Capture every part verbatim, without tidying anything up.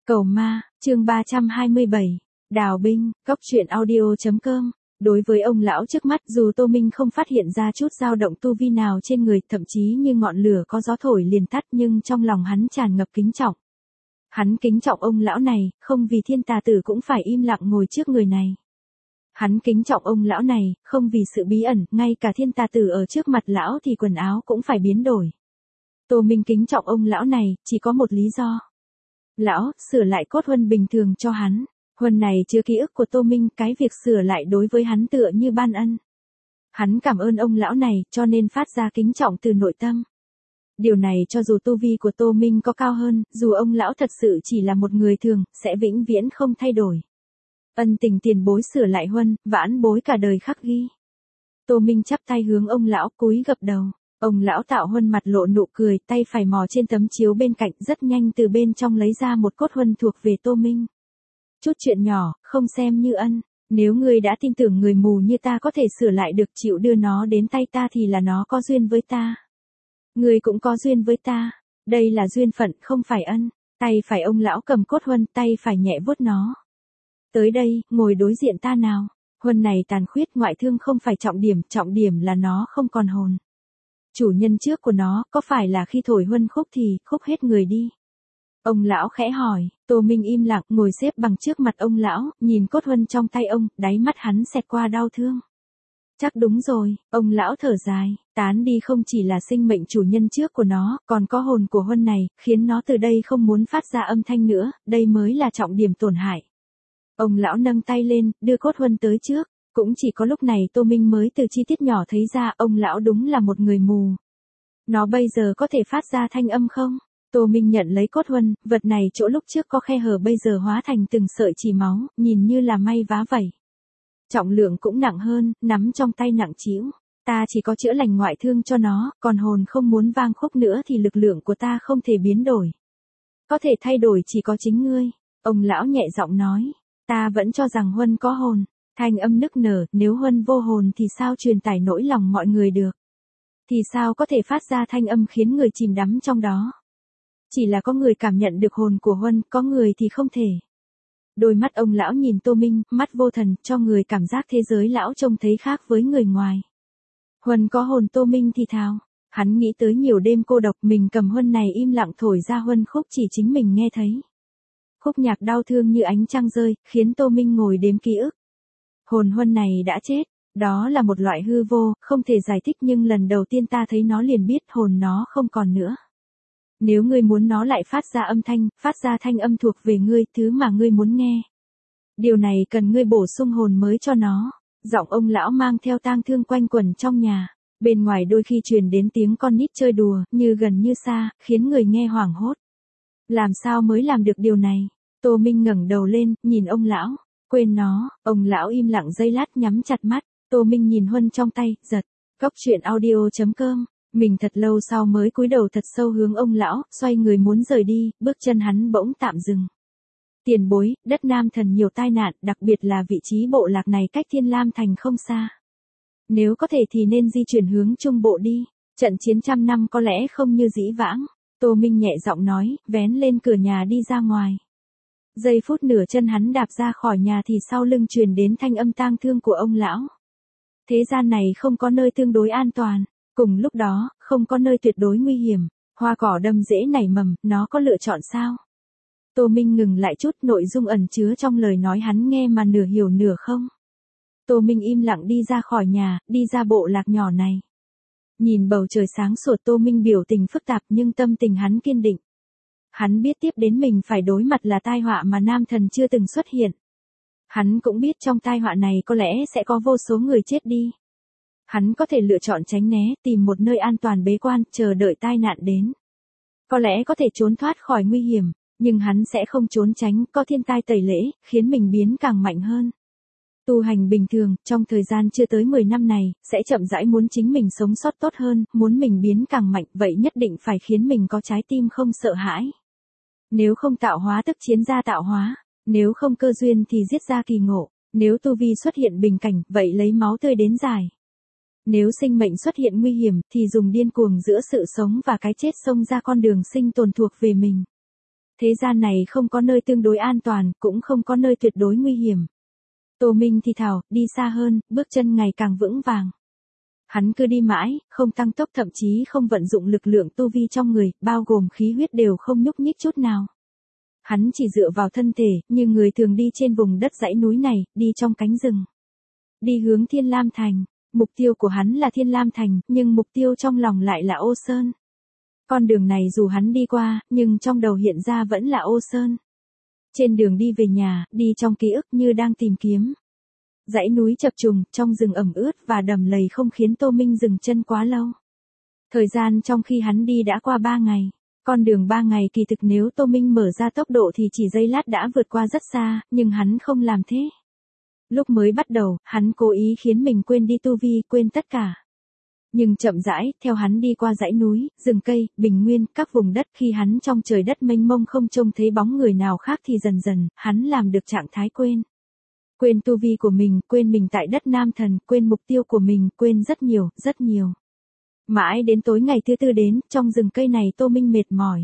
Cầu ma, chương ba trăm hai mươi bảy. Đào binh, cóc truyện audio chấm com. Đối với ông lão trước mắt, dù Tô Minh không phát hiện ra chút dao động tu vi nào trên người, thậm chí như ngọn lửa có gió thổi liền tắt, nhưng trong lòng hắn tràn ngập kính trọng. Hắn kính trọng ông lão này, không vì thiên tà tử cũng phải im lặng ngồi trước người này. Hắn kính trọng ông lão này, không vì sự bí ẩn, ngay cả thiên tà tử ở trước mặt lão thì quần áo cũng phải biến đổi. Tô Minh kính trọng ông lão này, chỉ có một lý do. Lão, sửa lại cốt huân bình thường cho hắn. Huân này chứa ký ức của Tô Minh, cái việc sửa lại đối với hắn tựa như ban ân. Hắn cảm ơn ông lão này, cho nên phát ra kính trọng từ nội tâm. Điều này cho dù tu vi của Tô Minh có cao hơn, dù ông lão thật sự chỉ là một người thường, sẽ vĩnh viễn không thay đổi. Ân tình tiền bối sửa lại huân, vãn bối cả đời khắc ghi. Tô Minh chắp tay hướng ông lão, cúi gập đầu. Ông lão tạo huân mặt lộ nụ cười, tay phải mò trên tấm chiếu bên cạnh, rất nhanh từ bên trong lấy ra một cốt huân thuộc về Tô Minh. Chút chuyện nhỏ, không xem như ân. Nếu ngươi đã tin tưởng người mù như ta có thể sửa lại được, chịu đưa nó đến tay ta thì là nó có duyên với ta. Ngươi cũng có duyên với ta. Đây là duyên phận, không phải ân. Tay phải ông lão cầm cốt huân, tay phải nhẹ vuốt nó. Tới đây, ngồi đối diện ta nào. Huân này tàn khuyết, ngoại thương không phải trọng điểm, trọng điểm là nó không còn hồn. Chủ nhân trước của nó, có phải là khi thổi huân khúc thì, khúc hết người đi? Ông lão khẽ hỏi. Tô Minh im lặng, ngồi xếp bằng trước mặt ông lão, nhìn cốt huân trong tay ông, đáy mắt hắn xẹt qua đau thương. Chắc đúng rồi, ông lão thở dài, tán đi không chỉ là sinh mệnh chủ nhân trước của nó, còn có hồn của huân này, khiến nó từ đây không muốn phát ra âm thanh nữa, đây mới là trọng điểm tổn hại. Ông lão nâng tay lên, đưa cốt huân tới trước. Cũng chỉ có lúc này Tô Minh mới từ chi tiết nhỏ thấy ra ông lão đúng là một người mù. Nó bây giờ có thể phát ra thanh âm không? Tô Minh nhận lấy cốt huân, vật này chỗ lúc trước có khe hở bây giờ hóa thành từng sợi chỉ máu, nhìn như là may vá vậy. Trọng lượng cũng nặng hơn, nắm trong tay nặng trĩu. Ta chỉ có chữa lành ngoại thương cho nó, còn hồn không muốn vang khúc nữa thì lực lượng của ta không thể biến đổi. Có thể thay đổi chỉ có chính ngươi. Ông lão nhẹ giọng nói. Ta vẫn cho rằng huân có hồn. Thanh âm nức nở, nếu huân vô hồn thì sao truyền tải nỗi lòng mọi người được? Thì sao có thể phát ra thanh âm khiến người chìm đắm trong đó? Chỉ là có người cảm nhận được hồn của huân, có người thì không thể. Đôi mắt ông lão nhìn Tô Minh, mắt vô thần, cho người cảm giác thế giới lão trông thấy khác với người ngoài. Huân có hồn, Tô Minh thì thào. Hắn nghĩ tới nhiều đêm cô độc, mình cầm huân này im lặng thổi ra huân khúc chỉ chính mình nghe thấy. Khúc nhạc đau thương như ánh trăng rơi, khiến Tô Minh ngồi đếm ký ức. Hồn huân này đã chết, đó là một loại hư vô, không thể giải thích nhưng lần đầu tiên ta thấy nó liền biết hồn nó không còn nữa. Nếu ngươi muốn nó lại phát ra âm thanh, phát ra thanh âm thuộc về ngươi, thứ mà ngươi muốn nghe. Điều này cần ngươi bổ sung hồn mới cho nó. Giọng ông lão mang theo tang thương quanh quẩn trong nhà. Bên ngoài đôi khi truyền đến tiếng con nít chơi đùa, như gần như xa, khiến người nghe hoảng hốt. Làm sao mới làm được điều này? Tô Minh ngẩng đầu lên, nhìn ông lão. Quên nó, ông lão im lặng giây lát nhắm chặt mắt, Tô Minh nhìn huân trong tay, giật. Cóc truyện audio chấm com. Mình thật lâu sau mới cúi đầu thật sâu hướng ông lão, xoay người muốn rời đi, bước chân hắn bỗng tạm dừng. Tiền bối, đất Nam Thần nhiều tai nạn, đặc biệt là vị trí bộ lạc này cách Thiên Lam Thành không xa. Nếu có thể thì nên di chuyển hướng Trung Bộ đi, trận chiến trăm năm có lẽ không như dĩ vãng. Tô Minh nhẹ giọng nói, vén lên cửa nhà đi ra ngoài. Giây phút nửa chân hắn đạp ra khỏi nhà thì sau lưng truyền đến thanh âm tang thương của ông lão. Thế gian này không có nơi tương đối an toàn, cùng lúc đó, không có nơi tuyệt đối nguy hiểm. Hoa cỏ đâm rễ nảy mầm, nó có lựa chọn sao? Tô Minh ngừng lại chút, nội dung ẩn chứa trong lời nói hắn nghe mà nửa hiểu nửa không. Tô Minh im lặng đi ra khỏi nhà, đi ra bộ lạc nhỏ này. Nhìn bầu trời sáng sủa, Tô Minh biểu tình phức tạp nhưng tâm tình hắn kiên định. Hắn biết tiếp đến mình phải đối mặt là tai họa mà Nam Thần chưa từng xuất hiện. Hắn cũng biết trong tai họa này có lẽ sẽ có vô số người chết đi. Hắn có thể lựa chọn tránh né, tìm một nơi an toàn bế quan, chờ đợi tai nạn đến. Có lẽ có thể trốn thoát khỏi nguy hiểm, nhưng hắn sẽ không trốn tránh, có thiên tai tẩy lễ, khiến mình biến càng mạnh hơn. Tu hành bình thường, trong thời gian chưa tới mười năm này, sẽ chậm rãi muốn chính mình sống sót tốt hơn, muốn mình biến càng mạnh, vậy nhất định phải khiến mình có trái tim không sợ hãi. Nếu không tạo hóa tức chiến ra tạo hóa, nếu không cơ duyên thì giết ra kỳ ngộ, nếu tu vi xuất hiện bình cảnh, vậy lấy máu tươi đến giải. Nếu sinh mệnh xuất hiện nguy hiểm, thì dùng điên cuồng giữa sự sống và cái chết xông ra con đường sinh tồn thuộc về mình. Thế gian này không có nơi tương đối an toàn, cũng không có nơi tuyệt đối nguy hiểm. Tô Minh thì thào, đi xa hơn, bước chân ngày càng vững vàng. Hắn cứ đi mãi, không tăng tốc thậm chí không vận dụng lực lượng tu vi trong người, bao gồm khí huyết đều không nhúc nhích chút nào. Hắn chỉ dựa vào thân thể, như người thường đi trên vùng đất dãy núi này, đi trong cánh rừng. Đi hướng Thiên Lam Thành, mục tiêu của hắn là Thiên Lam Thành, nhưng mục tiêu trong lòng lại là Ô Sơn. Con đường này dù hắn đi qua, nhưng trong đầu hiện ra vẫn là Ô Sơn. Trên đường đi về nhà, đi trong ký ức như đang tìm kiếm. Dãy núi chập trùng, trong rừng ẩm ướt và đầm lầy không khiến Tô Minh dừng chân quá lâu. Thời gian trong khi hắn đi đã qua ba ngày. Con đường ba ngày kỳ thực nếu Tô Minh mở ra tốc độ thì chỉ giây lát đã vượt qua rất xa, nhưng hắn không làm thế. Lúc mới bắt đầu, hắn cố ý khiến mình quên đi tu vi, quên tất cả. Nhưng chậm rãi, theo hắn đi qua dãy núi, rừng cây, bình nguyên, các vùng đất khi hắn trong trời đất mênh mông không trông thấy bóng người nào khác thì dần dần, hắn làm được trạng thái quên. Quên tu vi của mình, quên mình tại đất Nam Thần, quên mục tiêu của mình, quên rất nhiều, rất nhiều. Mãi đến tối ngày thứ tư đến, trong rừng cây này Tô Minh mệt mỏi.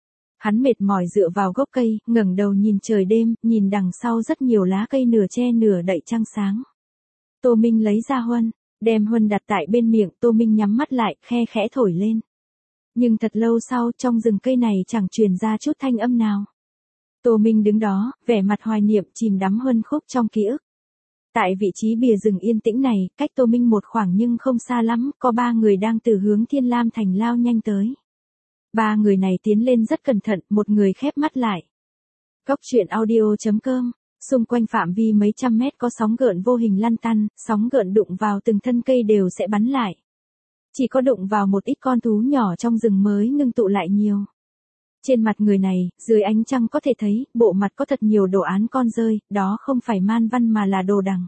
Hắn mệt mỏi dựa vào gốc cây, ngẩng đầu nhìn trời đêm, nhìn đằng sau rất nhiều lá cây nửa che nửa đậy trăng sáng. Tô Minh lấy ra huân, đem huân đặt tại bên miệng, Tô Minh nhắm mắt lại, khe khẽ thổi lên. Nhưng thật lâu sau, trong rừng cây này chẳng truyền ra chút thanh âm nào. Tô Minh đứng đó, vẻ mặt hoài niệm, chìm đắm huân khúc trong ký ức. Tại vị trí bìa rừng yên tĩnh này, cách Tô Minh một khoảng nhưng không xa lắm, có ba người đang từ hướng Thiên Lam Thành lao nhanh tới. Ba người này tiến lên rất cẩn thận, một người khép mắt lại. Cốc truyện audio chấm com, xung quanh phạm vi mấy trăm mét có sóng gợn vô hình lăn tăn, sóng gợn đụng vào từng thân cây đều sẽ bắn lại. Chỉ có đụng vào một ít con thú nhỏ trong rừng mới ngưng tụ lại nhiều. Trên mặt người này, dưới ánh trăng có thể thấy, bộ mặt có thật nhiều đồ án con rơi, đó không phải man văn mà là đồ đằng.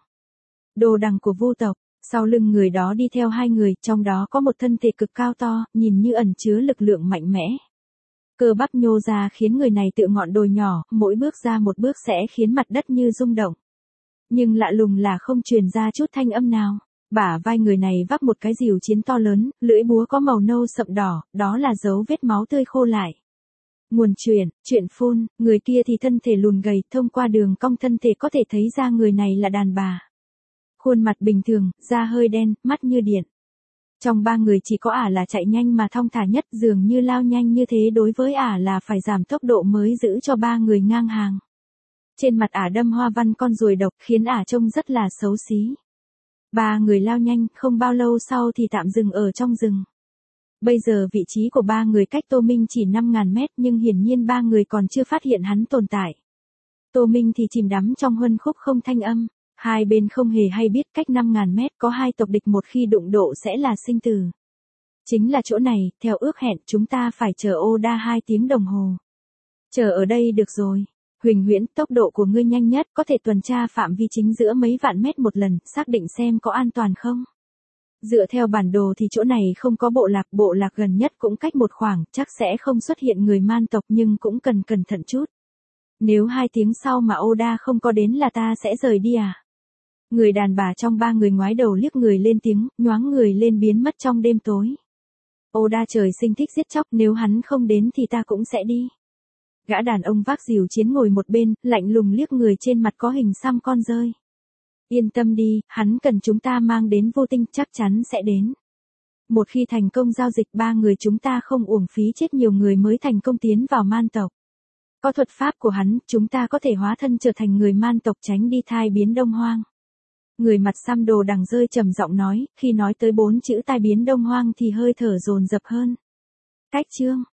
Đồ đằng của Vu tộc, sau lưng người đó đi theo hai người, trong đó có một thân thể cực cao to, nhìn như ẩn chứa lực lượng mạnh mẽ. Cơ bắp nhô ra khiến người này tựa ngọn đồi nhỏ, mỗi bước ra một bước sẽ khiến mặt đất như rung động. Nhưng lạ lùng là không truyền ra chút thanh âm nào. Bả vai người này vác một cái rìu chiến to lớn, lưỡi búa có màu nâu sậm đỏ, đó là dấu vết máu tươi khô lại. Nguồn truyền, chuyện phun, người kia thì thân thể lùn gầy, thông qua đường cong thân thể có thể thấy ra người này là đàn bà. Khuôn mặt bình thường, da hơi đen, mắt như điện. Trong ba người chỉ có ả là chạy nhanh mà thong thả nhất, dường như lao nhanh như thế đối với ả là phải giảm tốc độ mới giữ cho ba người ngang hàng. Trên mặt ả đâm hoa văn con ruồi độc khiến ả trông rất là xấu xí. Ba người lao nhanh, không bao lâu sau thì tạm dừng ở trong rừng. Bây giờ vị trí của ba người cách Tô Minh chỉ năm ngàn mét nhưng hiển nhiên ba người còn chưa phát hiện hắn tồn tại. Tô Minh thì chìm đắm trong huân khúc không thanh âm. Hai bên không hề hay biết cách năm ngàn mét có hai tộc địch một khi đụng độ sẽ là sinh tử. Chính là chỗ này, theo ước hẹn chúng ta phải chờ Oda hai tiếng đồng hồ. Chờ ở đây được rồi. Huỳnh Huyễn, tốc độ của ngươi nhanh nhất, có thể tuần tra phạm vi chính giữa mấy vạn mét một lần, xác định xem có an toàn không. Dựa theo bản đồ thì chỗ này không có bộ lạc, bộ lạc gần nhất cũng cách một khoảng, chắc sẽ không xuất hiện người man tộc nhưng cũng cần cẩn thận chút. Nếu hai tiếng sau mà Oda không có đến là ta sẽ rời đi à? Người đàn bà trong ba người ngoái đầu liếc người lên tiếng, nhoáng người lên biến mất trong đêm tối. Oda trời sinh thích giết chóc, nếu hắn không đến thì ta cũng sẽ đi. Gã đàn ông vác rìu chiến ngồi một bên, lạnh lùng liếc người trên mặt có hình xăm con rơi. Yên tâm đi, hắn cần chúng ta mang đến Vô Tinh, chắc chắn sẽ đến. Một khi thành công giao dịch ba người chúng ta không uổng phí chết nhiều người mới thành công tiến vào man tộc. Có thuật pháp của hắn, chúng ta có thể hóa thân trở thành người man tộc tránh đi thai biến đông hoang. Người mặt xăm đồ đằng rơi trầm giọng nói, khi nói tới bốn chữ tai biến đông hoang thì hơi thở dồn dập hơn. Cách chương